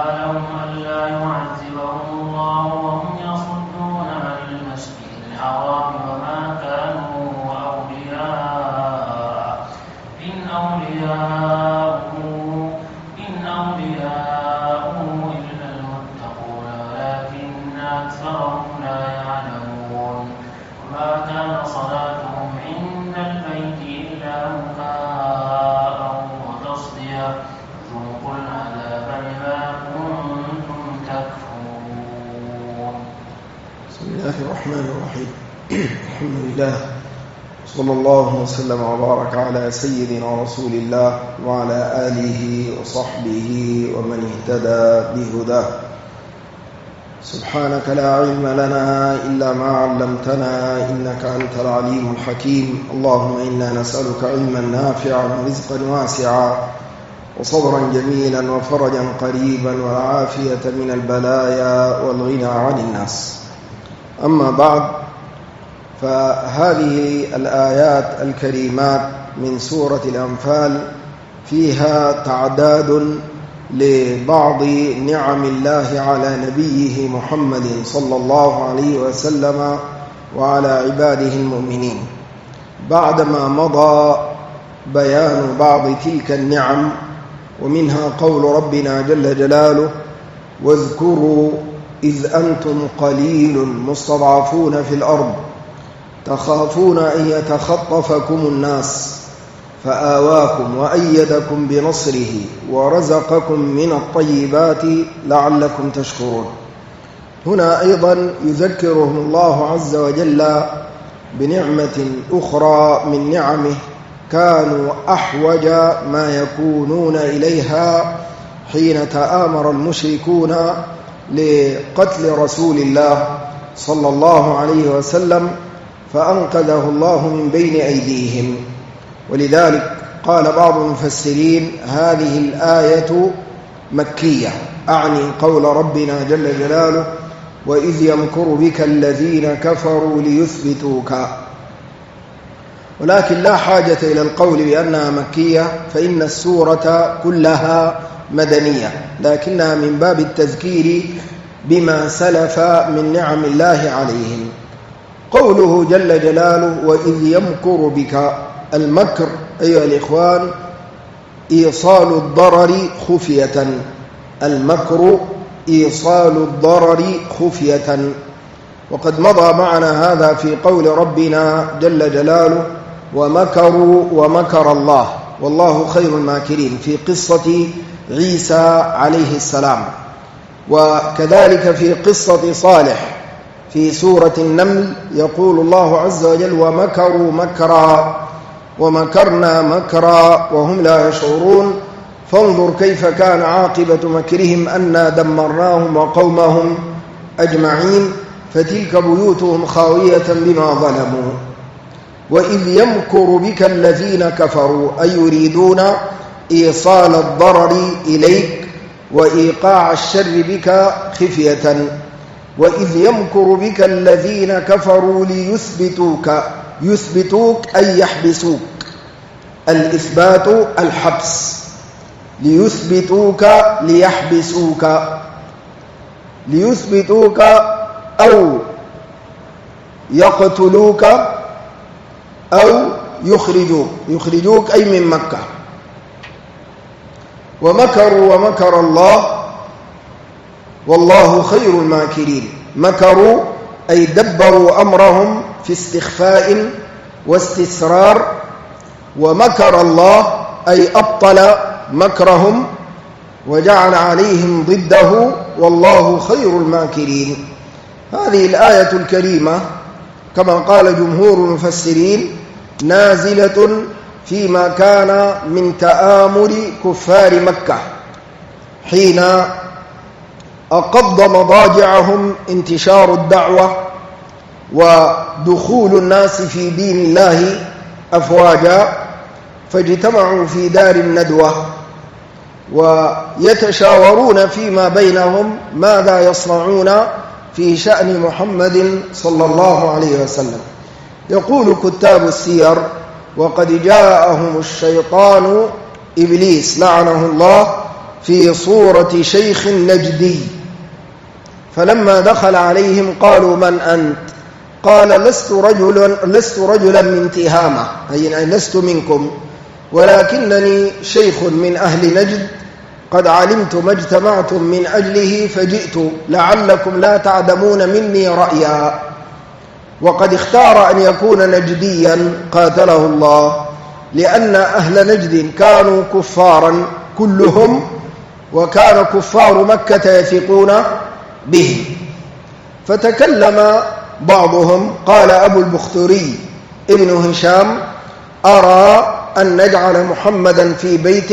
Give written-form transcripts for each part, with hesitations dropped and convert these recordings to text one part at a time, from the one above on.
لهم ألا يعذبهم الله وهم يصدون عن المسجد الحرام وما كانوا أولياءه إن أولياءه إلا المتقون ولكن أكثرهم لا يعلمون وما كان صلاتهم عند البيت إلا مكاء وتصدية ذوقوا العذاب بما كنتم تكفرون. بسم الله الرحمن الرحيم. الحمد لله صلى الله وسلم وبارك على سيدنا رسول الله وعلى آله وصحبه ومن اهتدى بهداه. سبحانك لا علم لنا إلا ما علمتنا إنك أنت العليم الحكيم. اللهم إنا نسألك علما نافعا ورزقا واسعا وصبرا جميلا وفرجا قريبا والعافية من البلايا والغنى عن الناس. أما بعد، فهذه الآيات الكريمات من سورة الأنفال فيها تعداد لبعض نعم الله على نبيه محمد صلى الله عليه وسلم وعلى عباده المؤمنين. بعدما مضى بيان بعض تلك النعم ومنها قول ربنا جل جلاله: واذكروا إذ أنتم قليل مستضعفون في الأرض تخافون أن يتخطفكم الناس فآواكم وأيدكم بنصره ورزقكم من الطيبات لعلكم تشكرون. هنا أيضا يذكرهم الله عز وجل بنعمة أخرى من نعمه كانوا أحوج ما يكونون إليها حين تآمر المشركون لقتل رسول الله صلى الله عليه وسلم فأنقذه الله من بين أيديهم. ولذلك قال بعض المفسرين: هذه الآية مكية، أعني قول ربنا جل جلاله: وإذ يمكر بك الذين كفروا ليثبتوك. ولكن لا حاجة إلى القول بأنها مكية، فإن السورة كلها مدنية، لكنها من باب التذكير بما سلف من نعم الله عليهم. قوله جل جلاله: وإذ يمكر بك، المكر أيها الإخوان إيصال الضرر خفية. المكر إيصال الضرر خفية، وقد مضى معنا هذا في قول ربنا جل جلاله: ومكروا ومكر الله والله خير الماكرين، في قصة عيسى عليه السلام. وكذلك في قصة صالح في سورة النمل يقول الله عز وجل: ومكروا مكرا ومكرنا مكرا وهم لا يشعرون فانظر كيف كان عاقبة مكرهم أنا دمرناهم وقومهم أجمعين فتلك بيوتهم خاوية بما ظلموا. وإذ يمكر بك الذين كفروا، أي يريدون إيصال الضرر إليك وإيقاع الشر بك خفية. وإذ يمكر بك الذين كفروا ليثبتوك، يثبتوك أي يحبسوك، الإثبات الحبس، ليثبتوك ليحبسوك، ليثبتوك أو يقتلوك أو يخرجوك أي من مكة. ومكروا ومكر الله والله خير الماكرين. مكروا أي دبروا أمرهم في استخفاء واستسرار، ومكر الله أي أبطل مكرهم وجعل عليهم ضده والله خير الماكرين. هذه الآية الكريمة كما قال جمهور المفسرين نازلة فيما كان من تآمر كفار مكة حين أقض مضاجعهم انتشار الدعوة ودخول الناس في دين الله أفواجا، فاجتمعوا في دار الندوة ويتشاورون فيما بينهم ماذا يصنعون في شأن محمد صلى الله عليه وسلم. يقول كتاب السير: وقد جاءهم الشيطان إبليس لعنه الله في صورة شيخ نجدي. فلما دخل عليهم قالوا من أنت؟ قال لست رجلا من تهامة، أي لست منكم، ولكنني شيخ من أهل نجد قد علمت ما اجتمعتم من أجله فجئت لعلكم لا تعدمون مني رأيا. وقد اختار أن يكون نجديا قاتله الله، لأن أهل نجد كانوا كفارا كلهم، وكان كفار مكة يثقون به. فتكلم بعضهم، قال أبو البختري ابن هشام: أرى أن نجعل محمدا في بيت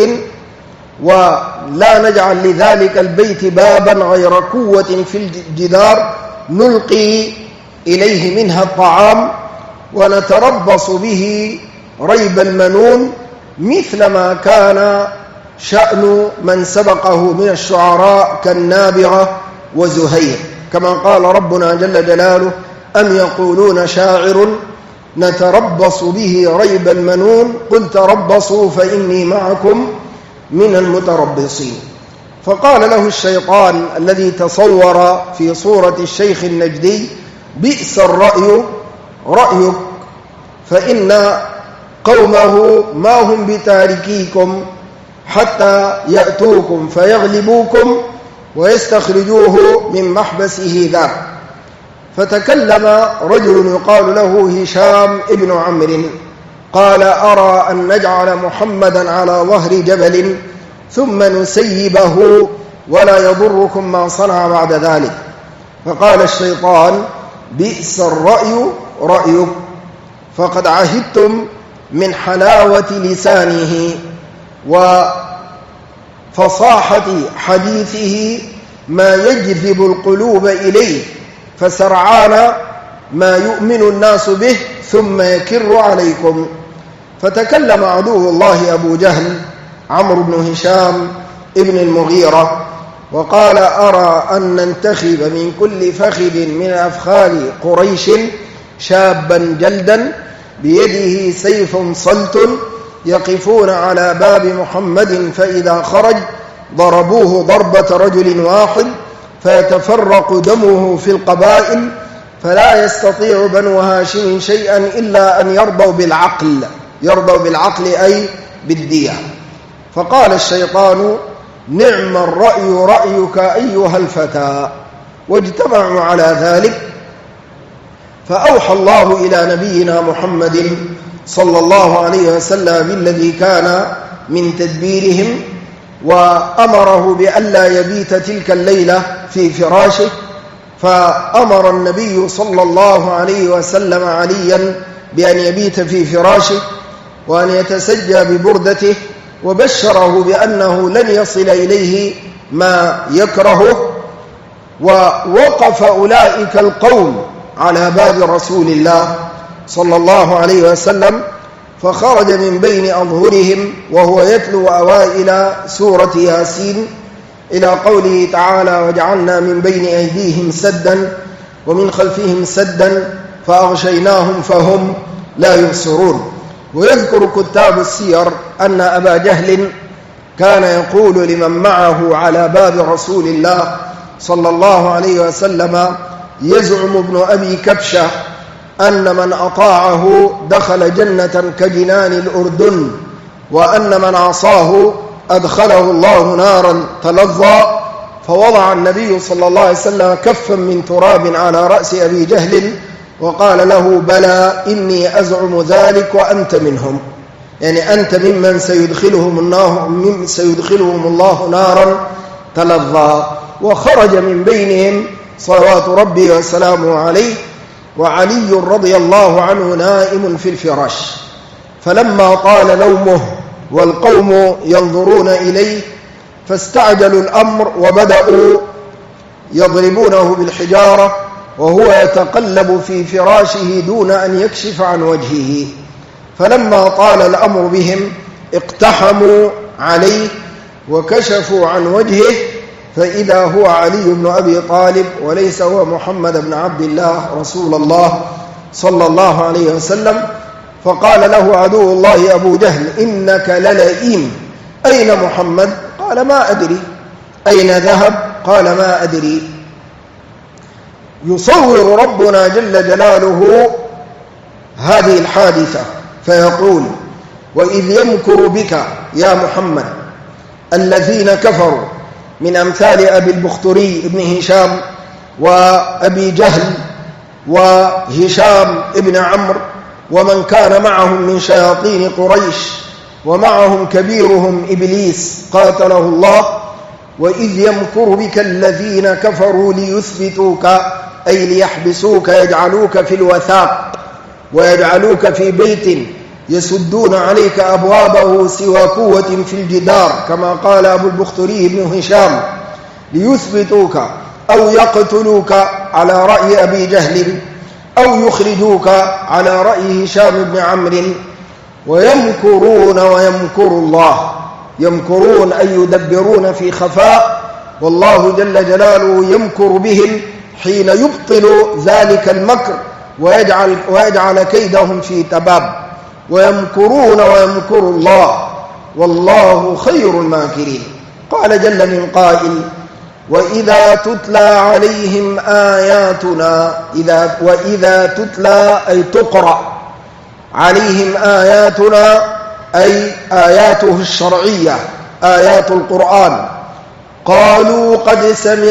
ولا نجعل لذلك البيت بابا غير قوة في الجدار نلقي إليه منها الطعام ونتربص به ريب المنون، مثل ما كان شأن من سبقه من الشعراء كالنابغة وزهير، كما قال ربنا جل جلاله: أم يقولون شاعر نتربص به ريب المنون قل تربصوا فإني معكم من المتربصين. فقال له الشيطان الذي تصور في صورة الشيخ النجدي: بئس الرأي رأيك، فإن قومه ما هم بتاركيكم حتى يأتوكم فيغلبوكم ويستخرجوه من محبسه ذاك. فتكلم رجل يقال له هشام ابن عمرو، قال: أرى أن نجعل محمدا على ظهر جبل ثم نسيبه ولا يضركم ما صنع بعد ذلك. فقال الشيطان: بئس الرأي رأيك، فقد عهدتم من حلاوة لسانه وفصاحة حديثه ما يجذب القلوب إليه، فسرعان ما يؤمن الناس به ثم يكر عليكم. فتكلم عدو الله أبو جهل عمرو بن هشام ابن المغيرة وقال: أرى أن ننتخب من كل فخذ من أفخاذ قريش شابا جلدا بيده سيف صلت، يقفون على باب محمد فإذا خرج ضربوه ضربة رجل واحد فيتفرق دمه في القبائل، فلا يستطيع بنو هاشم شيئا إلا أن يرضوا بالعقل أي بالدية. فقال الشيطان: نعم الرأي رأيك أيها الفتى. واجتمعوا على ذلك، فأوحى الله إلى نبينا محمد صلى الله عليه وسلم بالذي كان من تدبيرهم، وأمره بألا يبيت تلك الليلة في فراشه، فأمر النبي صلى الله عليه وسلم عليا بأن يبيت في فراشه وأن يتسجى ببردته، وبشره بأنه لن يصل إليه ما يكرهه. ووقف أولئك القوم على باب رسول الله صلى الله عليه وسلم، فخرج من بين أظهرهم وهو يتلو أوائل سورة ياسين إلى قوله تعالى: وجعلنا من بين أيديهم سدا ومن خلفهم سدا فأغشيناهم فهم لا يبصرون. ويذكر كتاب السير أن أبا جهل كان يقول لمن معه على باب رسول الله صلى الله عليه وسلم: يزعم ابن أبي كبشة أن من أطاعه دخل جنة كجنان الأردن، وأن من عصاه أدخله الله نارا تلظى. فوضع النبي صلى الله عليه وسلم كفا من تراب على رأس أبي جهل وقال له: بلى إني أزعم ذلك وأنت منهم، يعني أنت ممن سيدخلهم الله نارا تلظى. وخرج من بينهم صلوات ربي وسلامه عليه، وعلي رضي الله عنه نائم في الفراش. فلما طال نومه والقوم ينظرون إليه فاستعجلوا الأمر وبدأوا يضربونه بالحجارة وهو يتقلب في فراشه دون أن يكشف عن وجهه. فلما طال الأمر بهم اقتحموا عليه وكشفوا عن وجهه، فإذا هو علي بن أبي طالب وليس هو محمد بن عبد الله رسول الله صلى الله عليه وسلم. فقال له عدو الله أبو جهل: إنك للئيم، أين محمد؟ قال: قال ما أدري. أين ذهب؟ قال ما أدري. يصور ربنا جل جلاله هذه الحادثة فيقول: وإذ يمكر بك يا محمد الذين كفروا من أمثال أبي البختري ابن هشام وأبي جهل وهشام ابن عمرو ومن كان معهم من شياطين قريش ومعهم كبيرهم إبليس قاتله الله. وإذ يمكر بك الذين كفروا ليثبتوك أي ليحبسوك، يجعلوك في الوثاق ويجعلوك في بيت يسدون عليك أبوابه سوى قوة في الجدار، كما قال أبو البختري بن هشام، ليثبتوك أو يقتلوك على رأي أبي جهل أو يخرجوك على رأي هشام بن عمرو. ويمكرون ويمكر الله، يمكرون أي يدبرون في خفاء، والله جل جلاله يمكر بهم حين يبطل ذلك المكر ويجعل كيدهم في تباب. ويمكرون ويمكر الله والله خير الماكرين. قال جل من قائل: وإذا تتلى عليهم آياتنا، وإذا تتلى أي تقرأ عليهم آياتنا أي آياته الشرعية، آيات القرآن، قالوا قد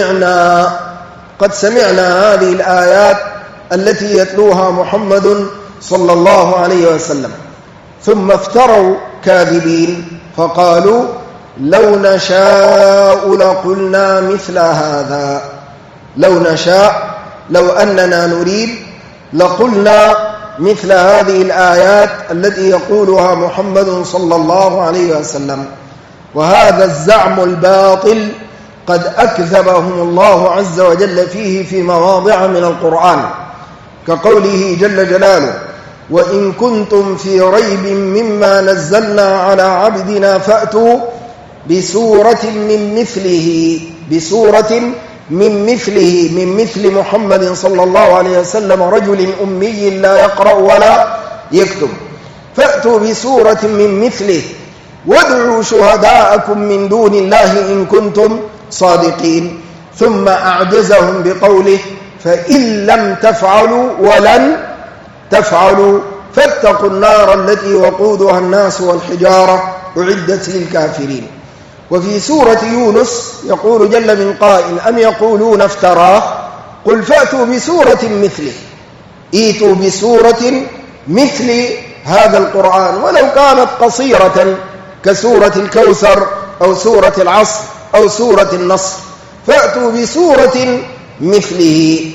سمعنا هذه الآيات التي يتلوها محمد صلى الله عليه وسلم. ثم افتروا كاذبين فقالوا: لو نشاء لقلنا مثل هذا. لو نشاء، لو أننا نريد، لقلنا مثل هذه الآيات التي يقولها محمد صلى الله عليه وسلم. وهذا الزعم الباطل قد أكذبهم الله عز وجل فيه في مواضع من القرآن، كقوله جل جلاله: وإن كنتم في ريب مما نزلنا على عبدنا فأتوا بسورة من مثله، من مثل محمد صلى الله عليه وسلم، رجل أمي لا يقرأ ولا يكتب. فأتوا بسورة من مثله وادعوا شهداءكم من دون الله إن كنتم صادقين. ثم أعجزهم بقوله: فإن لم تفعلوا ولن تفعلوا فاتقوا النار التي وقودها الناس والحجارة أعدت للكافرين. وفي سورة يونس يقول جل من قائل: أم يقولون افتراه قل فأتوا بسورة مثله، ائتوا بسورة مثل هذا القرآن ولو كانت قصيرة كسورة الكوثر أو سورة العصر أو سورة النصر، فأتوا بسورة مثله.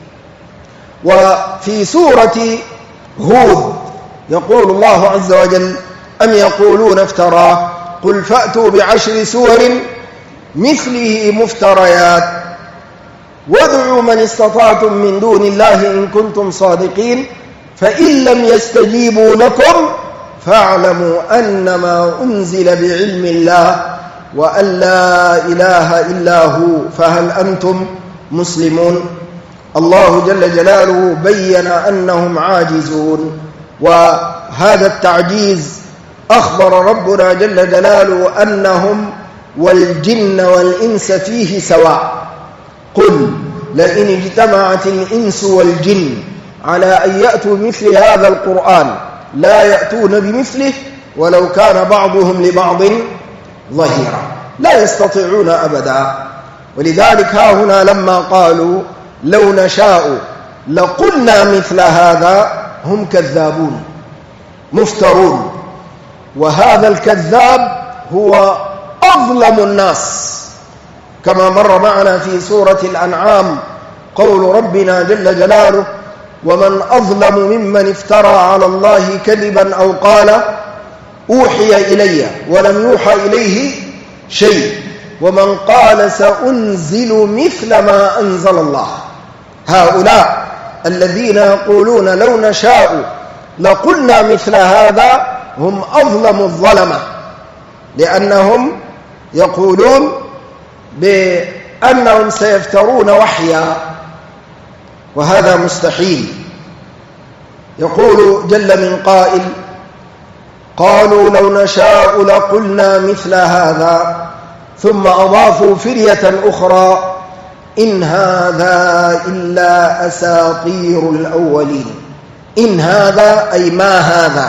وفي سورة هود يقول الله عز وجل: أم يقولون افتراه قل فأتوا بعشر سور مثله مفتريات وادعوا من استطعتم من دون الله إن كنتم صادقين فإن لم يستجيبوا لكم فاعلموا أنما أنزل بعلم الله وأن لا إله إلا هو فهل أنتم مسلمون. الله جل جلاله بين أنهم عاجزون، وهذا التعجيز أخبر ربنا جل جلاله أنهم والجن والإنس فيه سواء. قل لئن اجتمعت الإنس والجن على أن يأتوا بمثل هذا القرآن لا يأتون بمثله ولو كان بعضهم لبعض ظهيرا، لا يستطيعون أبدا. ولذلك ها هنا لما قالوا لو نشاء لقلنا مثل هذا هم كذابون مفترون، وهذا الكذاب هو أظلم الناس، كما مر معنا في سورة الأنعام قول ربنا جل جلاله: ومن أظلم ممن افترى على الله كذبا أو قال أوحي إلي ولم يوحى إليه شيء ومن قال سأنزل مثل ما أنزل الله. هؤلاء الذين يقولون لو نشاء لقلنا مثل هذا هم أظلم الظلمة، لأنهم يقولون بأنهم سيفترون وحيا، وهذا مستحيل. يقول جل من قائل: قالوا لو نشاء لقلنا مثل هذا ثم أضافوا فرية أخرى: إن هذا إلا أساطير الأولين. إن هذا أي ما هذا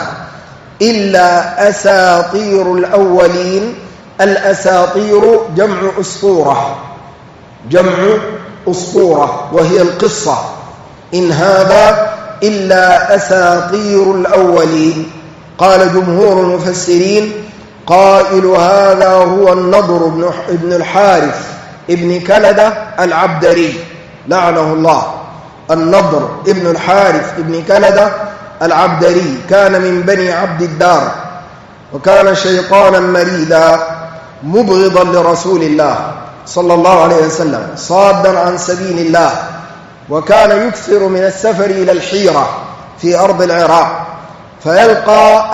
إلا أساطير الأولين. الأساطير جمع أسطورة، جمع أسطورة وهي القصة. إن هذا إلا أساطير الأولين. قال جمهور المفسرين: قائل هذا هو النضر بن الحارث ابن كلدة العبدري لعنه الله. النضر ابن الحارث ابن كلدة العبدري كان من بني عبد الدار، وكان شيطانا مريدا مبغضا لرسول الله صلى الله عليه وسلم، صادا عن سبيل الله، وكان يكثر من السفر إلى الحيرة في أرض العراق فيلقى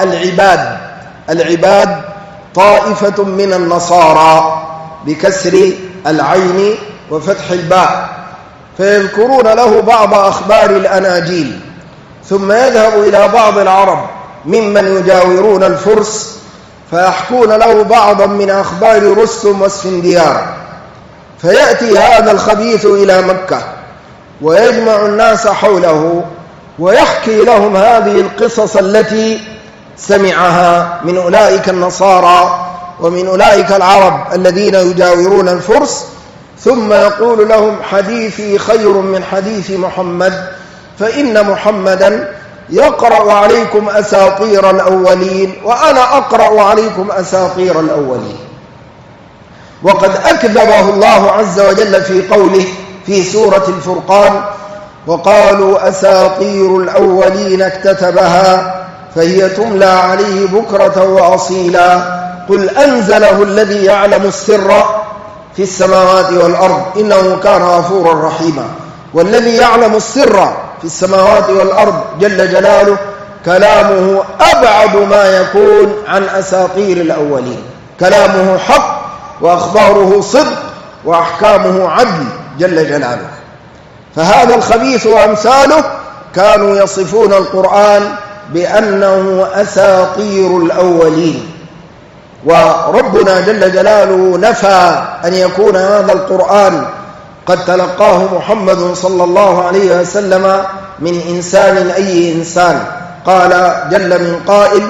العباد طائفة من النصارى بكسر العين وفتح الباء، فيذكرون له بعض أخبار الأناجيل، ثم يذهب إلى بعض العرب ممن يجاورون الفرس فيحكون له بعضا من أخبار رستم واسفنديار، فيأتي هذا الخبيث إلى مكة ويجمع الناس حوله ويحكي لهم هذه القصص التي سمعها من أولئك النصارى ومن أولئك العرب الذين يجاورون الفرس، ثم يقول لهم: حديثي خير من حديث محمد، فإن محمدا يقرأ عليكم أساطير الأولين وأنا أقرأ عليكم أساطير الأولين. وقد أكذبه الله عز وجل في قوله في سورة الفرقان: وقالوا أساطير الأولين اكتتبها فهي تملى عليه بكرة وأصيلا قل أنزله الذي يعلم السر في السماوات والأرض إنه كان غفورا رحيما. والذي يعلم السر في السماوات والأرض جل جلاله كلامه أبعد ما يكون عن أساطير الأولين، كلامه حق وأخباره صدق وأحكامه عدل جل جلاله. فهذا الخبيث وأمثاله كانوا يصفون القرآن بأنه أساطير الأولين، وربنا جل جلاله نفى أن يكون هذا القرآن قد تلقاه محمد صلى الله عليه وسلم من إنسان أي إنسان. قال جل من قائل: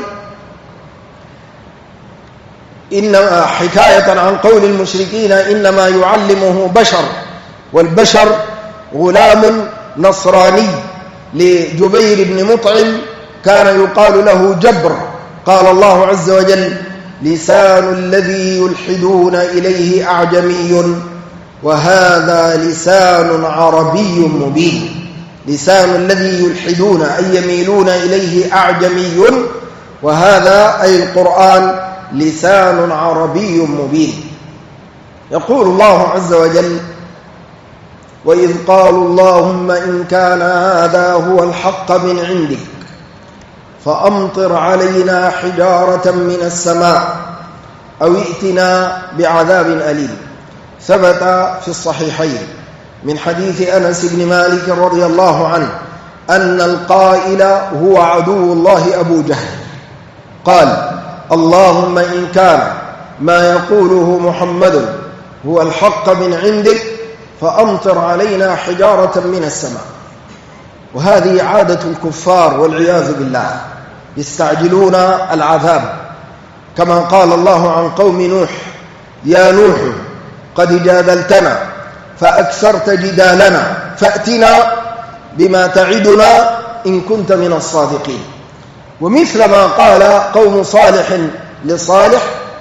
إنما حكاية عن قول المشركين إنما يعلمه بشر، والبشر غلام نصراني لجبير بن مطعم كان يقال له جبر. قال الله عز وجل: لسان الذي يلحدون إليه أعجمي وهذا لسان عربي مبين. لسان الذي يلحدون أي يميلون إليه أعجمي، وهذا أي القرآن لسان عربي مبين. يقول الله عز وجل: وإذ قالوا اللهم إن كان هذا هو الحق من عندك فأمطر علينا حجارة من السماء أو ائتنا بعذاب أليم. ثبت في الصحيحين من حديث أنس بن مالك رضي الله عنه أن القائل هو عدو الله أبو جهل قال: اللهم إن كان ما يقوله محمد هو الحق من عندك فأمطر علينا حجارة من السماء. وهذه عادة الكفار والعياذ بالله، يستعجلون العذاب، كما قال الله عن قوم نوح: يا نوح قد جادلتنا فأكثرت جدالنا فأتنا بما تعدنا إن كنت من الصادقين. ومثل ما قال قوم صالح لصالح: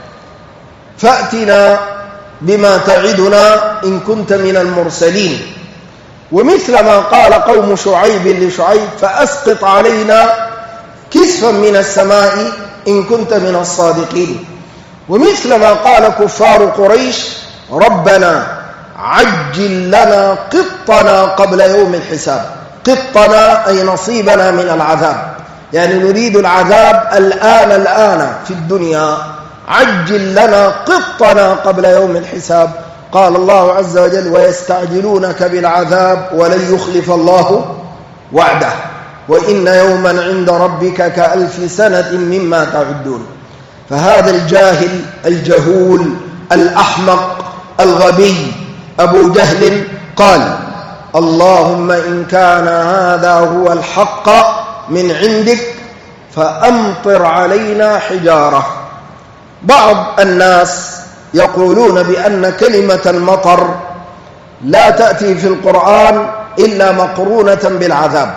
فأتنا بما تعدنا إن كنت من المرسلين. ومثل ما قال قوم شعيب لشعيب: فأسقط علينا كسفا من السماء إن كنت من الصادقين. ومثل ما قال كفار قريش: ربنا عجل لنا قطنا قبل يوم الحساب. قطنا أي نصيبنا من العذاب، يعني نريد العذاب الآن في الدنيا. عجل لنا قطنا قبل يوم الحساب. قال الله عز وجل: ويستعجلونك بالعذاب ولن يخلف الله وعده وإن يوما عند ربك كألف سنة مما تعدون. فهذا الجاهل الجهول الأحمق الغبي أبو جهل قال: اللهم إن كان هذا هو الحق من عندك فأمطر علينا حجارة. بعض الناس يقولون بأن كلمة المطر لا تأتي في القرآن إلا مقرونة بالعذاب،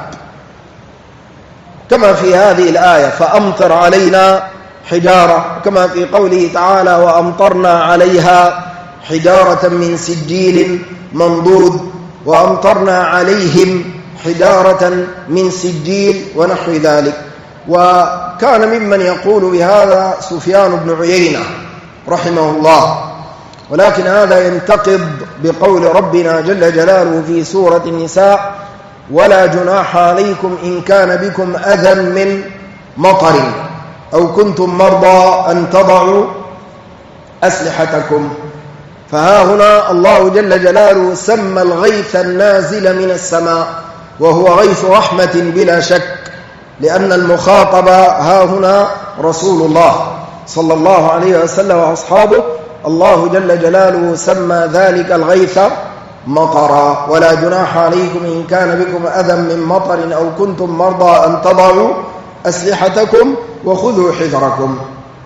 كما في هذه الآية فأمطر علينا حجارة، كما في قوله تعالى: وأمطرنا عليها حجارة من سجيل منضود، وأمطرنا عليهم حجارة من سجيل، ونحو ذلك. وكان ممن يقول بهذا سفيان بن عيينة رحمه الله، ولكن هذا ينتقض بقول ربنا جل جلاله في سورة النساء: ولا جناح عليكم إن كان بكم أذى من مطر أو كنتم مرضى أن تضعوا أسلحتكم. فها هنا الله جل جلاله سمى الغيث النازل من السماء، وهو غيث رحمة بلا شك، لأن المخاطب ها هنا رسول الله صلى الله عليه وسلم وأصحابه. الله جل جلاله سمى ذلك الغيث مطرا. ولا جناح عليكم إن كان بكم أذى من مطر أو كنتم مرضى أن تضعوا أسلحتكم وخذوا حذركم.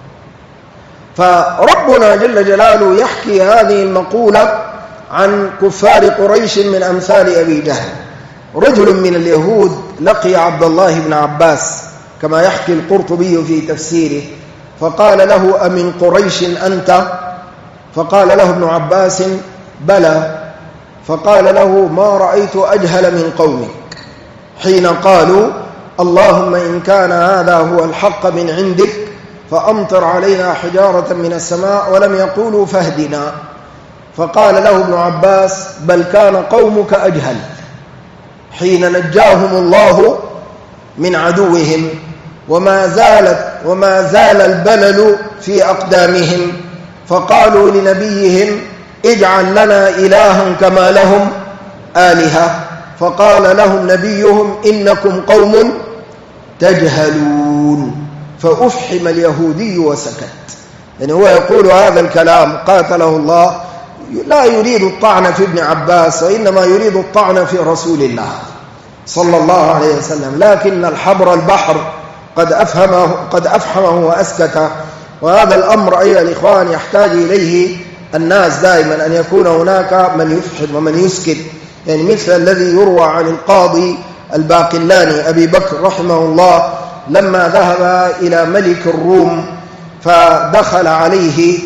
فربنا جل جلاله يحكي هذه المقولة عن كفار قريش من أمثال أبي جهل. رجل من اليهود لقي عبد الله بن عباس كما يحكي القرطبي في تفسيره، فقال له: أمن قريش أنت؟ فقال له ابن عباس: بلى. فقال له: ما رأيت أجهل من قومك حين قالوا: اللهم إن كان هذا هو الحق من عندك فأمطر علينا حجارة من السماء، ولم يقولوا فاهدنا. فقال له ابن عباس: بل كان قومك أجهل حين نجاهم الله من عدوهم، وما زال البلل في أقدامهم، فقالوا لنبيهم: اجعل لنا إلها كما لهم آلهة. فقال لهم نبيهم: إنكم قوم تجهلون. فأفحم اليهودي وسكت. يعني هو يقول هذا الكلام قاتله الله، لا يريد الطعن في ابن عباس، وإنما يريد الطعن في رسول الله صلى الله عليه وسلم، لكن الحبر البحر قد أفحمه وأسكت. وهذا الأمر أيها الإخوان يحتاج إليه الناس دائما، أن يكون هناك من يفحم ومن يسكت، يعني مثل الذي يروى عن القاضي الباقلاني أبي بكر رحمه الله لما ذهب إلى ملك الروم فدخل عليه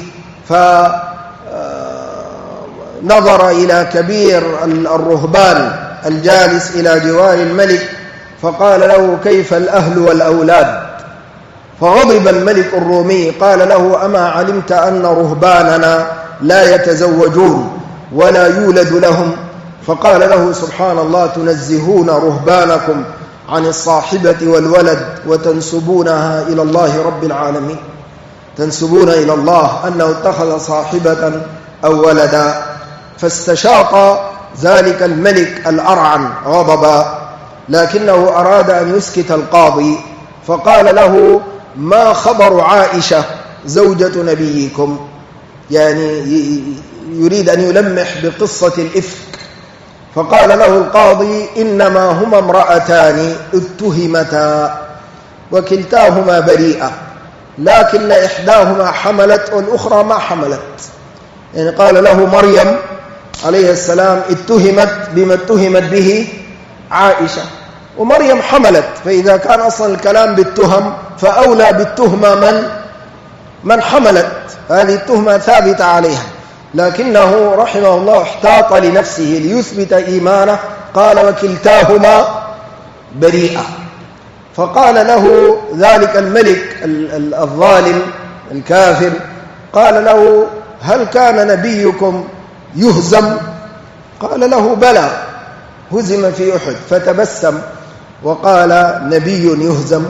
فنظر إلى كبير الرهبان الجالس إلى جوار الملك، فقال له: كيف الأهل والأولاد؟ فغضب الملك الرومي، قال له: أما علمت أن رهباننا لا يتزوجون ولا يولد لهم؟ فقال له: سبحان الله، تنزهون رهبانكم عن الصاحبة والولد وتنسبونها إلى الله رب العالمين، تنسبون إلى الله أنه اتخذ صاحبة أو ولدا. فاستشاط ذلك الملك الأرعن غضبا، لكنه أراد أن يسكت القاضي، فقال له: ما خبر عائشة زوجة نبيكم؟ يعني يريد أن يلمح بقصة الإفك. فقال له القاضي: إنما هما امرأتان اتهمتا وكلتاهما بريئة، لكن إحداهما حملت والأخرى ما حملت. يعني قال له: مريم عليه السلام اتهمت بما اتهمت به عائشة، ومريم حملت، فإذا كان أصلا الكلام بالتهم فأولى بالتهمة من حملت، هذه التهمة ثابتة عليها. لكنه رحمه الله احتاط لنفسه ليثبت إيمانه، قال: وكلتاهما بريئة. فقال له ذلك الملك الظالم الكافر، قال له: هل كان نبيكم يهزم؟ قال له: بلى، هزم في أحد. فتبسم وقال: نبي يهزم؟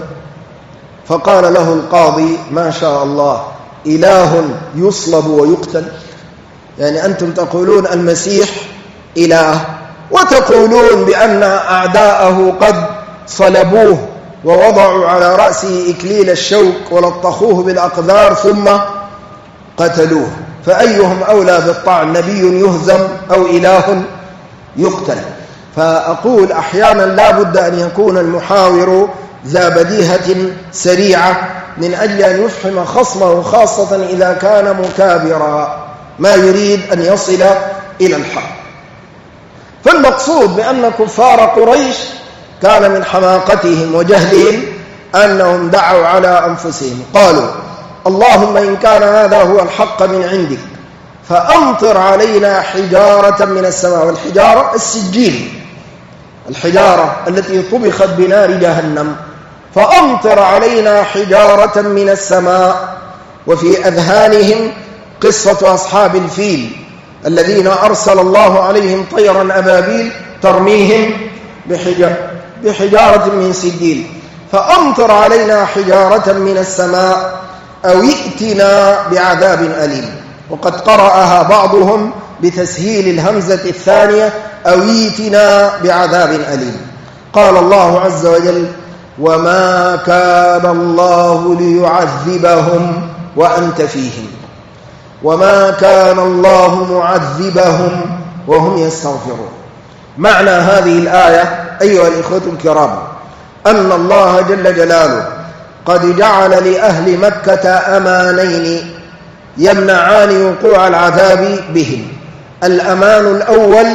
فقال له القاضي: ما شاء الله، إله يصلب ويقتل؟ يعني أنتم تقولون المسيح إله، وتقولون بأن أعداءه قد صلبوه ووضعوا على رأسه إكليل الشوك ولطخوه بالأقذار ثم قتلوه. فأيهم أولى بالطعن، نبي يهزم أو إله يقتل؟ فأقول أحيانا لا بد أن يكون المحاور ذا بديهة سريعة من أجل أن يفهم خصمه، خاصة إذا كان مكابرا ما يريد أن يصل إلى الحق. فالمقصود بأن كفار قريش كان من حماقتهم وجهلهم أنهم دعوا على أنفسهم، قالوا اللهم إن كان هذا هو الحق من عندك فأمطر علينا حجارة من السماء. والحجارة السجيل، الحجارة التي طبخت بنار جهنم، فأمطر علينا حجارة من السماء. وفي أذهانهم قصة أصحاب الفيل الذين أرسل الله عليهم طيرا أبابيل ترميهم بحجارة من سجيل، فأمطر علينا حجارة من السماء أو ائتنا بعذاب أليم. وقد قرأها بعضهم بتسهيل الهمزة الثانية أو ائتنا بعذاب أليم. قال الله عز وجل وما كان الله ليعذبهم وأنت فيهم، وما كان الله معذبهم وهم يستغفرون. معنى هذه الآية أيها الإخوة الكرام أن الله جل جلاله قد جعل لأهل مكة أمانين يمنعان وقوع العذاب بهم. الأمان الأول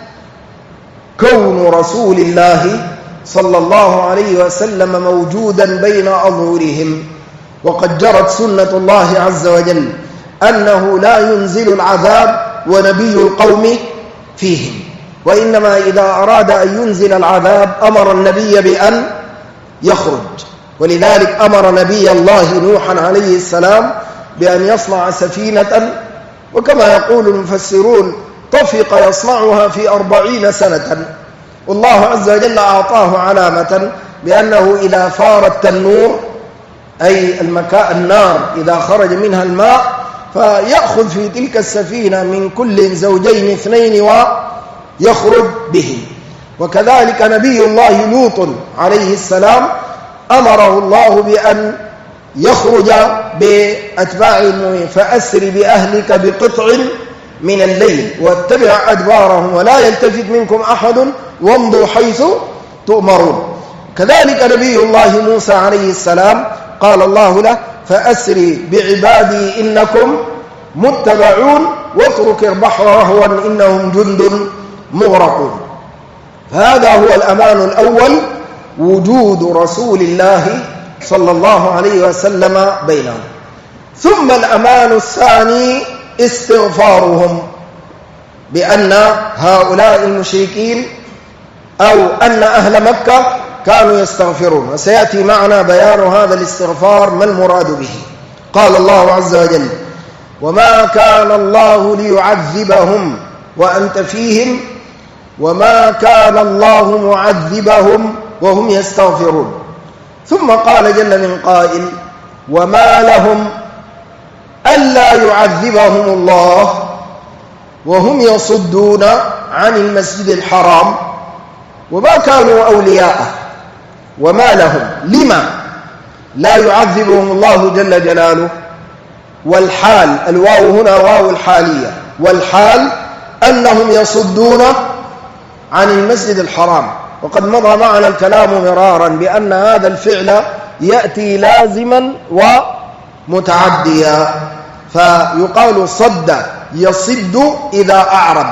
كون رسول الله صلى الله عليه وسلم موجودا بين أظهرهم، وقد جرت سنة الله عز وجل أنه لا ينزل العذاب ونبي القوم فيهم، وإنما إذا أراد أن ينزل العذاب أمر النبي بأن يخرج. ولذلك أمر نبي الله نوحا عليه السلام بأن يصنع سفينة، وكما يقول المفسرون طفق يصنعها في 40 سنة، والله عز وجل أعطاه علامة بأنه إذا فار التنور أي النار إذا خرج منها الماء فيأخذ في تلك السفينة من كل زوجين 2 ويخرج به. وكذلك نبي الله لوط عليه السلام أمره الله بأن يخرج بأتباع المؤمنين فأسر بأهلك بقطع من الليل واتبع أدبارهم ولا يلتفت منكم أحد وامضوا حيث تؤمرون. كذلك نبي الله موسى عليه السلام قال الله له فأسري بعبادي إنكم متبعون واترك البحر رهوا إنهم جند مغرقون. فهذا هو الأمان الأول، وجود رسول الله صلى الله عليه وسلم بينهم. ثم الأمان الثاني استغفارهم، بأن هؤلاء المشركين أو أن أهل مكة كانوا يستغفرون، وسيأتي معنا بيان هذا الاستغفار ما المراد به. قال الله عز وجل وما كان الله ليعذبهم وأنت فيهم وما كان الله معذبهم وهم يستغفرون. ثم قال جل من قائل وما لهم ألا يعذبهم الله وهم يصدون عن المسجد الحرام وما كانوا أولياءه. وما لهم، لما لا يعذبهم الله جل جلاله؟ والحال، الواو هنا واو الحالية، والحال أنهم يصدون عن المسجد الحرام. وقد مضى معنا الكلام مرارا بأن هذا الفعل يأتي لازما ومتعديا، فيقال صد يصد إذا أعرض،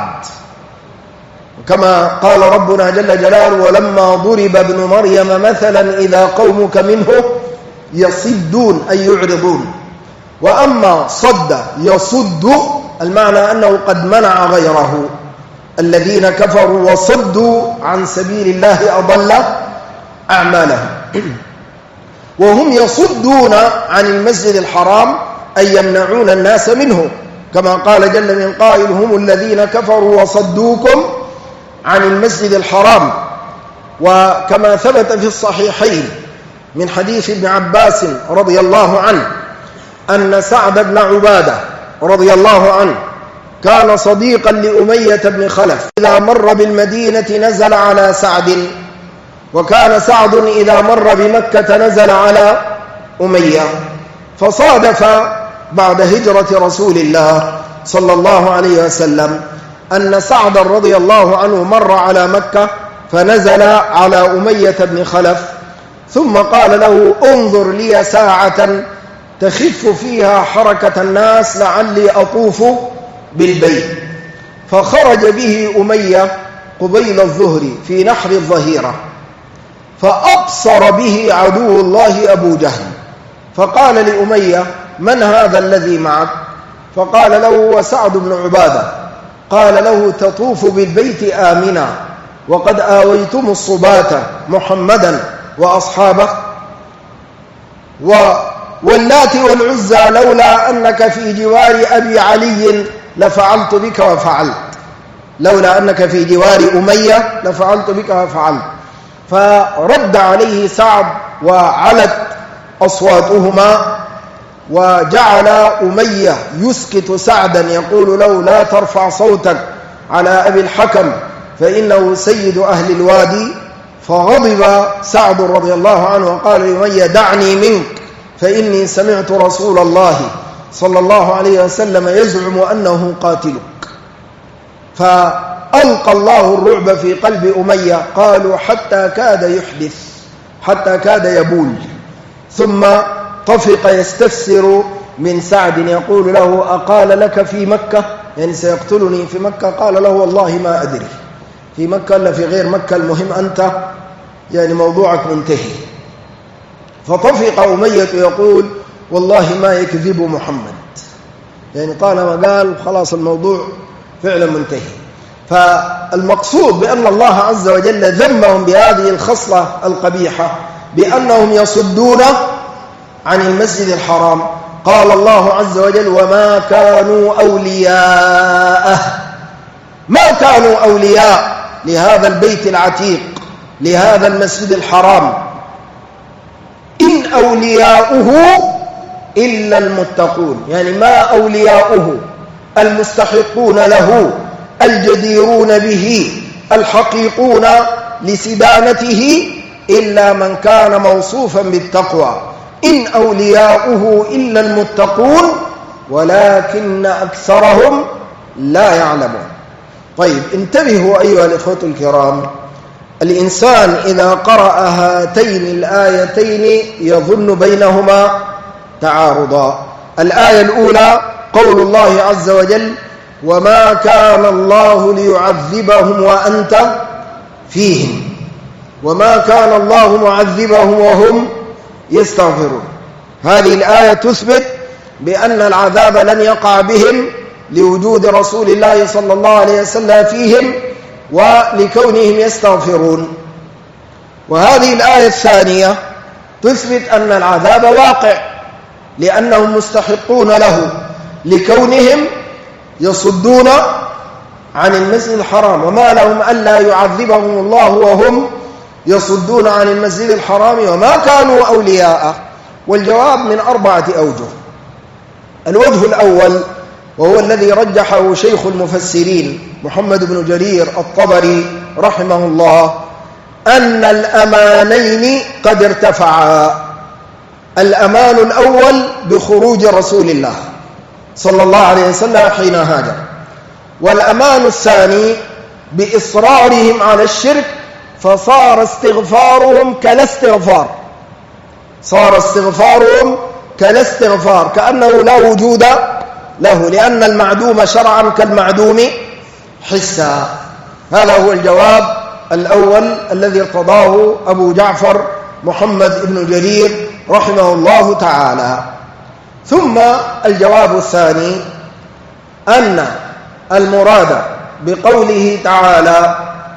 كما قال ربنا جل جلاله ولما ضرب ابن مريم مثلا إذا قومك منه يصدون أي يعرضون. وأما صد يصد المعنى أنه قد منع غيره. الذين كفروا وصدوا عن سبيل الله أضل أعمالهم. وهم يصدون عن المسجد الحرام أي يمنعون الناس منه، كما قال جل من قائل هم الذين كفروا وصدوكم عن المسجد الحرام. وكما ثبت في الصحيحين من حديث ابن عباس رضي الله عنه أن سعد بن عبادة رضي الله عنه كان صديقا لأمية بن خلف، إذا مر بالمدينة نزل على سعد، وكان سعد إذا مر بمكة نزل على أمية. فصادف بعد هجرة رسول الله صلى الله عليه وسلم أن سعد رضي الله عنه مر على مكة فنزل على أمية بن خلف ثم قال له انظر لي ساعة تخف فيها حركة الناس لعلي أطوف بالبيت. فخرج به أمية قبيل الظهر في نحر الظهيرة فأبصر به عدو الله أبو جهل فقال لأمية من هذا الذي معك؟ فقال له وسعد بن عبادة. قال له تطوف بالبيت آمنا وقد آويتم الصباة محمدا وأصحابه واللات والعزى لولا أنك في جوار أبي علي لفعلت بك وفعلت. لولا أنك في جوار أمية لفعلت بك وفعلت. فرد عليه سعد وعلت أصواتهما وجعل أمية يسكت سعدا يقول له لا ترفع صوتك على أبي الحكم فإنه سيد أهل الوادي. فغضب سعد رضي الله عنه وقال لأمية دعني منك فإني سمعت رسول الله صلى الله عليه وسلم يزعم أنه قاتلك. فألقى الله الرعب في قلب أمية قالوا حتى كاد يحدث حتى كاد يبول. ثم طفق يستفسر من سعد يقول له أقال لك في مكة يعني سيقتلني في مكة؟ قال له والله ما أدري في مكة إلا في غير مكة المهم أنت يعني موضوعك منتهي. فطفق أمية يقول والله ما يكذب محمد يعني طالما قال خلاص الموضوع فعلا منتهي. فالمقصود بأن الله عز وجل ذمهم بهذه الخصلة القبيحة بأنهم يصدون عن المسجد الحرام. قال الله عز وجل وما كانوا أولياءه ما كانوا أولياء لهذا البيت العتيق لهذا المسجد الحرام إن أولياؤه إلا المتقون يعني ما أولياؤه المستحقون له الجديرون به الحقيقون لسدانته إلا من كان موصوفا بالتقوى إن أولياؤه إلا المتقون ولكن أكثرهم لا يعلمون. طيب انتبهوا أيها الإخوة الكرام الإنسان إذا قرأ هاتين الآيتين يظن بينهما تعارضا. الآية الأولى قول الله عز وجل وما كان الله ليعذبهم وأنت فيهم وما كان الله معذبهم وهم يستغفرون. هذه الآية تثبت بأن العذاب لن يقع بهم لوجود رسول الله صلى الله عليه وسلم فيهم ولكونهم يستغفرون. وهذه الآية الثانية تثبت أن العذاب واقع لأنهم مستحقون له لكونهم يصدون عن المسجد الحرام وما لهم ألا يعذبهم الله وهم يصدون عن المسجد الحرام وما كانوا أولياءه. والجواب من 4 أوجه. الوجه الأول وهو الذي رجحه شيخ المفسرين محمد بن جرير الطبري رحمه الله أن الأمانين قد ارتفعا. الأمان الأول بخروج رسول الله صلى الله عليه وسلم حين هاجر والأمان الثاني بإصرارهم على الشرك فصار استغفارهم كالاستغفار صار استغفارهم كالاستغفار كأنه لا وجود له لأن المعدوم شرعا كالمعدوم حسا. هذا هو الجواب الأول الذي ارتضاه أبو جعفر محمد بن جرير رحمه الله تعالى. ثم الجواب الثاني أن المراد بقوله تعالى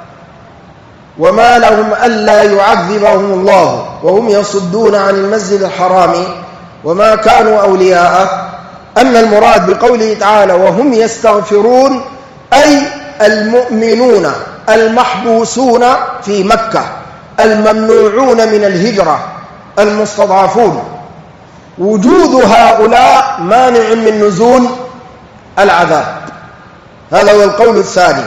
وما لهم ألا يعذبهم الله وهم يصدون عن المسجد الحرام وما كانوا أولياءه أن المراد بقوله تعالى وهم يستغفرون أي المؤمنون المحبوسون في مكة الممنوعون من الهجرة المستضعفون وجود هؤلاء مانع من نزول العذاب. هذا هو القول الثاني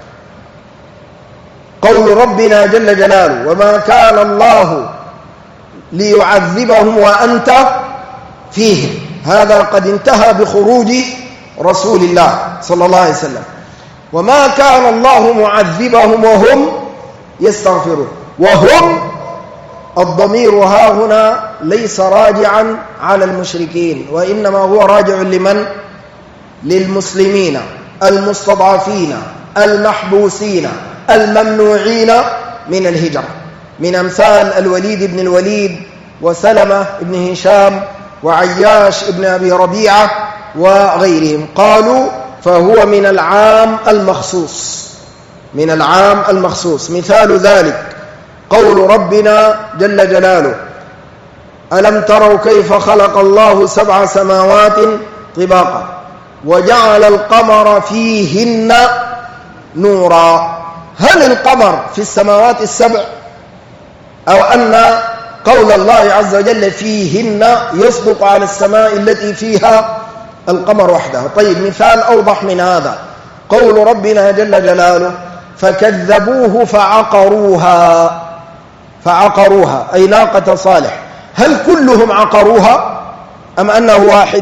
قول ربنا جل جلاله وما كان الله ليعذبهم وأنت فيهم. هذا قد انتهى بخروج رسول الله صلى الله عليه وسلم. وما كان الله معذبهم وهم يستغفرون. وهم الضمير ها هنا ليس راجعا على المشركين، وإنما هو راجع لمن؟ للمسلمين المستضعفين المحبوسين الممنوعين من الهجرة، من أمثال الوليد بن الوليد وسلمة بن هشام وعياش بن أبي ربيعة وغيرهم. قالوا فهو من العام المخصوص، من العام المخصوص. مثال ذلك قول ربنا جل جلاله: ألم تروا كيف خلق الله 7 سماوات طباقا وجعل القمر فيهن نورا. هل القمر في السماوات السبع، أو أن قول الله عز وجل فيهن يصدق على السماء التي فيها القمر وحدها؟ طيب، مثال أوضح من هذا قول ربنا جل جلاله: فكذبوه فعقروها أي ناقة صالح. هل كلهم عقروها أم أنه واحد؟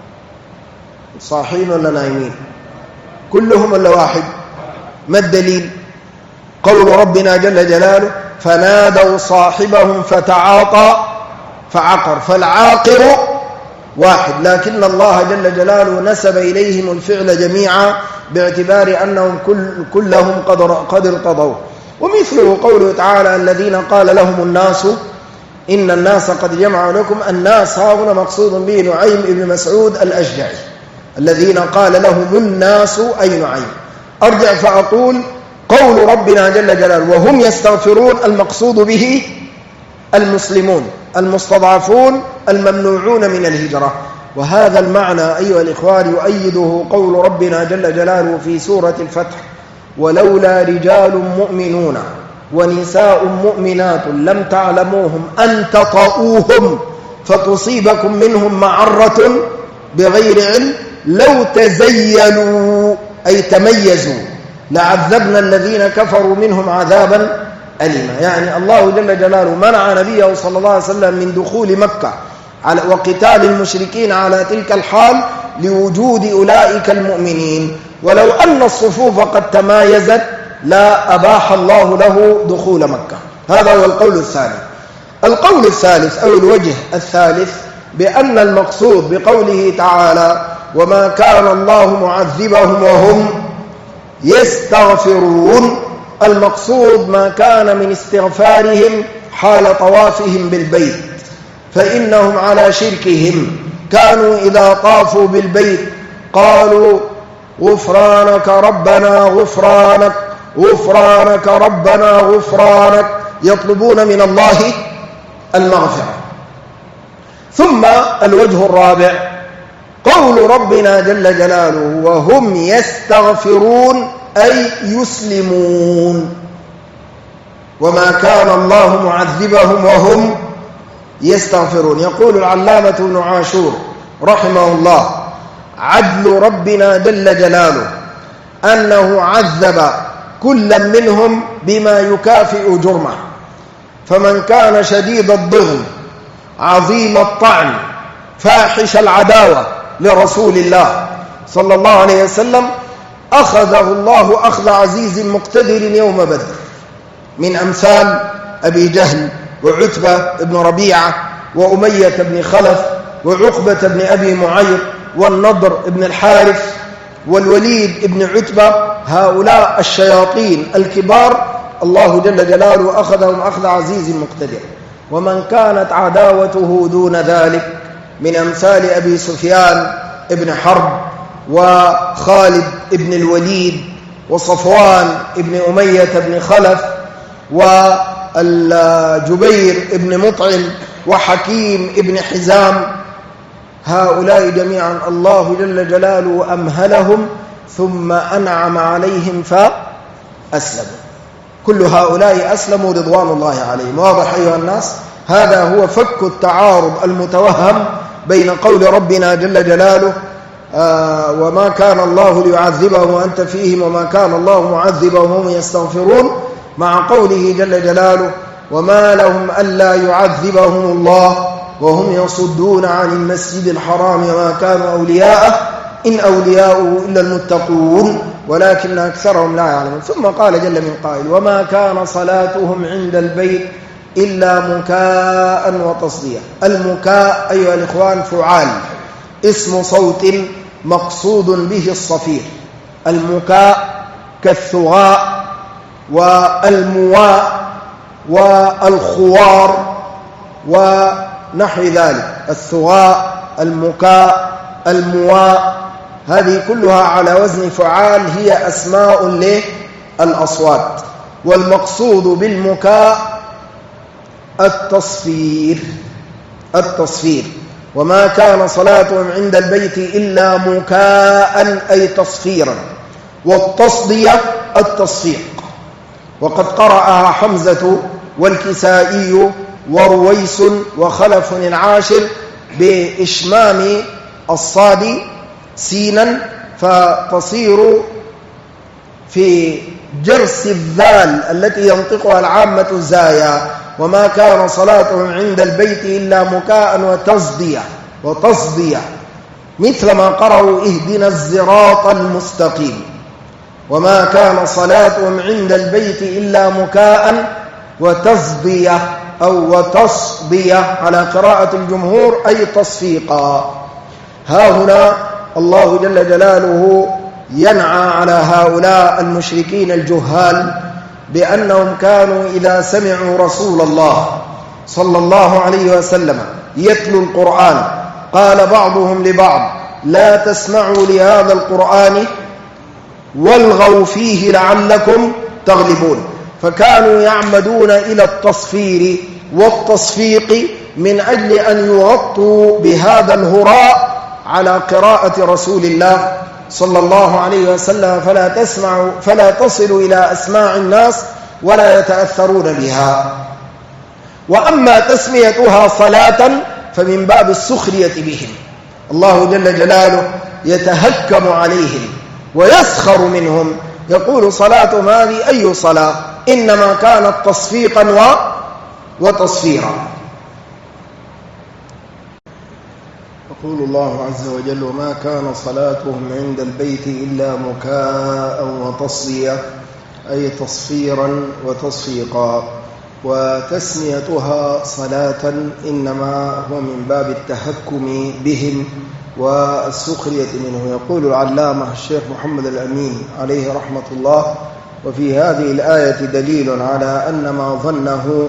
صاحين ولا نايمين؟ كلهم ولا واحد؟ ما الدليل؟ قول ربنا جل جلاله: فنادوا صاحبهم فتعاطى فعقر. فالعاقر واحد، لكن الله جل جلاله نسب إليهم الفعل جميعا باعتبار أنهم كلهم قد ارتضوا. ومثله قوله تعالى: الذين قال لهم الناس إن الناس قد جمعوا لكم. الناس هنا مقصود به نعيم بن مسعود الأشجعي. الذين قال لهم الناس أي نعيم. أرجع فأقول: قول ربنا جل جلاله وهم يستغفرون، المقصود به المسلمون المستضعفون الممنوعون من الهجرة. وهذا المعنى أيها الإخوان يؤيده قول ربنا جل جلاله في سورة الفتح: ولولا رجال مؤمنون ونساء مؤمنات لم تعلموهم أن تطؤوهم فتصيبكم منهم معرة بغير علم لو تزينوا أي تميزوا لعذبنا الذين كفروا منهم عذابا أليما. يعني الله جل جلاله منع نبيه صلى الله عليه وسلم من دخول مكة وقتال المشركين على تلك الحال لوجود أولئك المؤمنين، ولو أن الصفوف قد تمايزت لا أباح الله له دخول مكة. هذا هو القول الثاني. القول الثالث أو الوجه الثالث بأن المقصود بقوله تعالى: وما كان الله معذبهم وهم يستغفرون، المقصود ما كان من استغفارهم حال طوافهم بالبيت، فإنهم على شركهم كانوا إذا طافوا بالبيت قالوا: غفرانك ربنا غفرانك غفرانك ربنا غفرانك، يطلبون من الله المغفرة. ثم الوجه الرابع قول ربنا جل جلاله: وهم يستغفرون أي يسلمون. وما كان الله معذبهم وهم يستغفرون. يقول العلامة ابن عاشور رحمه الله: عدل ربنا جل جلاله أنه عذب كل منهم بما يكافئ جرمه، فمن كان شديد الضغن عظيم الطعن فاحش العداوة لرسول الله صلى الله عليه وسلم أخذه الله أخذ عزيز مقتدر يوم بدر، من أمثال أبي جهل وعتبة بن ربيعة وأمية بن خلف وعقبة بن أبي معيط والنضر بن الحارث والوليد بن عتبة. هؤلاء الشياطين الكبار الله جل جلاله أخذهم أخذ عزيز مقتدر. ومن كانت عداوته دون ذلك من أمثال أبي سفيان بن حرب وخالد بن الوليد وصفوان بن أمية بن خلف والجبير بن مطعم وحكيم بن حزام، هؤلاء جميعا الله جل جلاله أمهلهم ثم أنعم عليهم فأسلموا. كل هؤلاء أسلموا رضوان الله عليهم. واضح أيها الناس؟ هذا هو فك التعارض المتوهم بين قول ربنا جل جلاله: وما كان الله ليعذبهم وأنت فيهم وما كان الله معذبهم وهم يستغفرون، مع قوله جل جلاله: وما لهم ألا يعذبهم الله وهم يصدون عن المسجد الحرام وما كانوا أولياءه إن أولياؤه إلا المتقون ولكن أكثرهم لا يعلمون. ثم قال جل من قائل وما كان صلاتهم عند البيت إلا مكاء وتصدية. المكاء أيها الإخوان فعال، اسم صوت مقصود به الصفير. المكاء كالثغاء والمواء والخوار ونحو ذلك. الثغاء، المكاء، المواء، هذه كلها على وزن فعال، هي أسماء للأصوات. والمقصود بالمكاء التصفير. وما كان صلاتهم عند البيت إلا مكاء أي تصفيرا. والتصدية التصفيق. وقد قرأها حمزة والكسائي ورويس وخلف العاشر بإشمام الصاد سينا، فتصير في جرس الذال التي ينطقها العامة الزايا. وما كان صلاتهم عند البيت إلا مكاء وتصدية مثل ما قرأوا اهدنا الصراط المستقيم. وما كان صلاتهم عند البيت إلا مكاء وتصدية أو وتصدية على قراءة الجمهور أي تصفيقا. ها هنا الله جل جلاله ينعى على هؤلاء المشركين الجهال بأنهم كانوا إذا سمعوا رسول الله صلى الله عليه وسلم يتلو القرآن قال بعضهم لبعض لا تسمعوا لهذا القرآن والغوا فيه لعلكم تغلبون. فكانوا يعمدون إلى التصفير والتصفيق من أجل أن يغطوا بهذا الهراء على قراءة رسول الله صلى الله عليه وسلم، فلا تصل إلى أسماع الناس ولا يتأثرون بها. وأما تسميتها صلاة فمن باب السخرية بهم. الله جل جلاله يتهكم عليهم ويسخر منهم، يقول صلاتهم هذه أي صلاة؟ إنما كانت تصفيقا وتصفيرا. يقول الله عز وجل وما كان صلاتهم عند البيت إلا مكاء وتصدية أي تصفيرا وتصفيقا. وتسميتها صلاة إنما هو من باب التهكم بهم والسخرية منه. يقول العلامة الشيخ محمد الأمين عليه رحمة الله وفي هذه الآية دليل على أن ما ظنه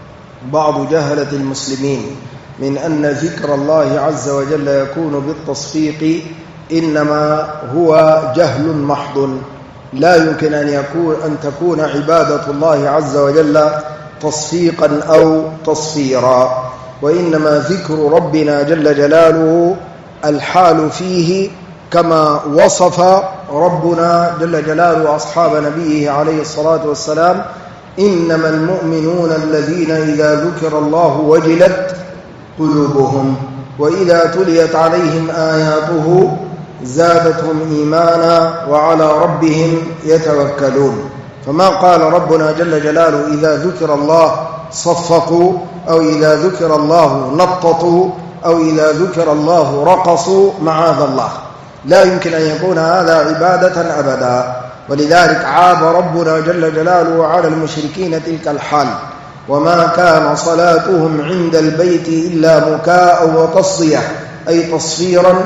بعض جهلة المسلمين من أن ذكر الله عز وجل يكون بالتصفيق إنما هو جهل محض. لا يمكن أن تكون عبادة الله عز وجل تصفيقا أو تصفيرا، وإنما ذكر ربنا جل جلاله الحال فيه كما وصف ربنا جل جلاله أصحاب نبيه عليه الصلاة والسلام إنما المؤمنون الذين إذا ذكر الله وجلت قلوبهم وإذا تليت عليهم آياته زادتهم إيمانا وعلى ربهم يتوكلون. فما قال ربنا جل جلاله إذا ذكر الله صفقوا أو إذا ذكر الله نططوا أو إذا ذكر الله رقصوا، معاذ الله، لا يمكن أن يكون هذا عبادة أبدا. ولذلك عاب ربنا جل جلاله على المشركين تلك الحال. وما كان صلاتهم عند البيت إلا مكاء وتصدية أي تصفيرا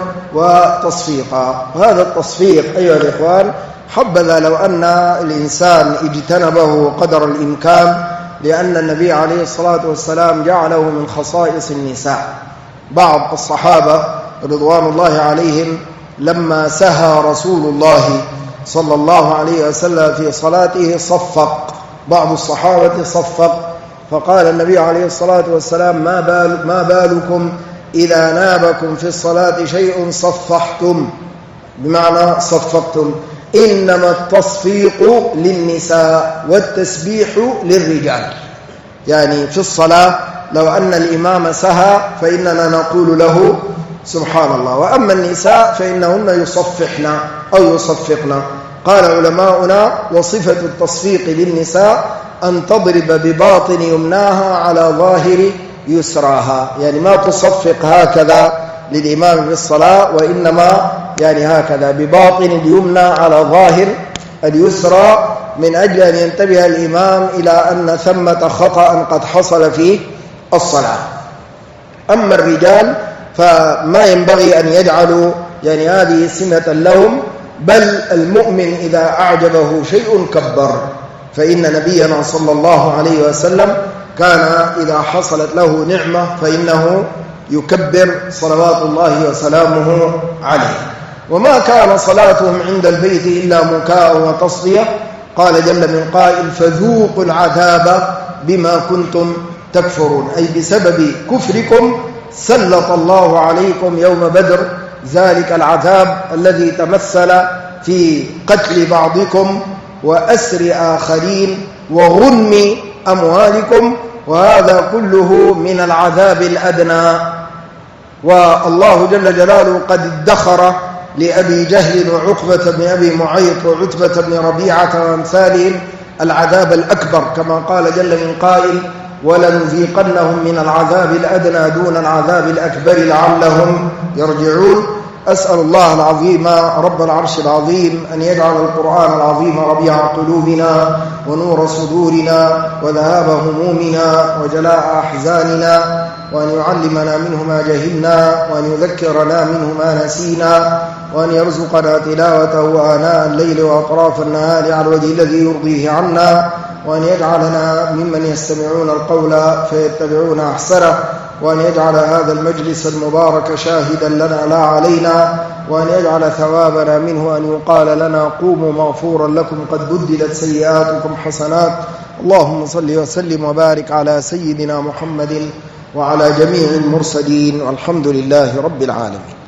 وتصفيقا. هذا التصفيق أيها الإخوان حبذا لو أن الإنسان اجتنبه قدر الإمكان، لأن النبي عليه الصلاة والسلام جعله من خصائص النساء. بعض الصحابة رضوان الله عليهم لما سهى رسول الله صلى الله عليه وسلم في صلاته صفق، بعض الصحابة صفق، فقال النبي عليه الصلاة والسلام ما بالكم إذا نابكم في الصلاة شيء صفحتم، بمعنى صفقتم، إنما التصفيق للنساء والتسبيح للرجال. يعني في الصلاة لو أن الإمام سهى فإننا نقول له سبحان الله، وأما النساء فإنهن يصفحن أو يصفقن. قال علماؤنا وصفة التصفيق للنساء أن تضرب بباطن يمناها على ظاهر يسراها، يعني ما تصفق هكذا للإمام في الصلاة، وإنما يعني هكذا بباطن اليمنى على ظاهر اليسرى، من أجل أن ينتبه الإمام إلى أن ثمة خطأ قد حصل في الصلاة. أما الرجال فما ينبغي أن يجعلوا يعني هذه سمة لهم، بل المؤمن إذا أعجبه شيء كبر، فإن نبينا صلى الله عليه وسلم كان إذا حصلت له نعمة فإنه يكبر صلوات الله وسلامه عليه. وما كان صلاتهم عند البيت إلا مكاء وتصدية، قال جل من قائل فذوقوا العذاب بما كنتم تكفرون، أي بسبب كفركم سلط الله عليكم يوم بدر ذلك العذاب الذي تمثل في قتل بعضكم وأسر آخرين وغنم أموالكم، وهذا كله من العذاب الأدنى. والله جل جلاله قد ادخر لأبي جهل وعقبة بن أبي معيط وعتبة بن ربيعة وأمثالهم العذاب الأكبر، كما قال جل من قائل ولنذيقنهم من العذاب الأدنى دون العذاب الأكبر لعلهم يرجعون. أسأل الله العظيم رب العرش العظيم أن يجعل القرآن العظيم ربيع قلوبنا ونور صدورنا وذهاب همومنا وجلاء أحزاننا، وأن يعلمنا منه ما جهلنا، وأن يذكرنا منه ما نسينا، وأن يرزقنا تلاوته آناء الليل وأطراف النهار على الوجه الذي يرضيه عنا، وأن يجعلنا ممن يستمعون القول فيتبعون أحسنه، وأن يجعل هذا المجلس المبارك شاهدا لنا لا علينا، وأن يجعل ثوابنا منه أن يقال لنا قوموا مغفورا لكم قد بدلت سيئاتكم حسنات. اللهم صل وسلم وبارك على سيدنا محمد وعلى جميع المرسلين، والحمد لله رب العالمين.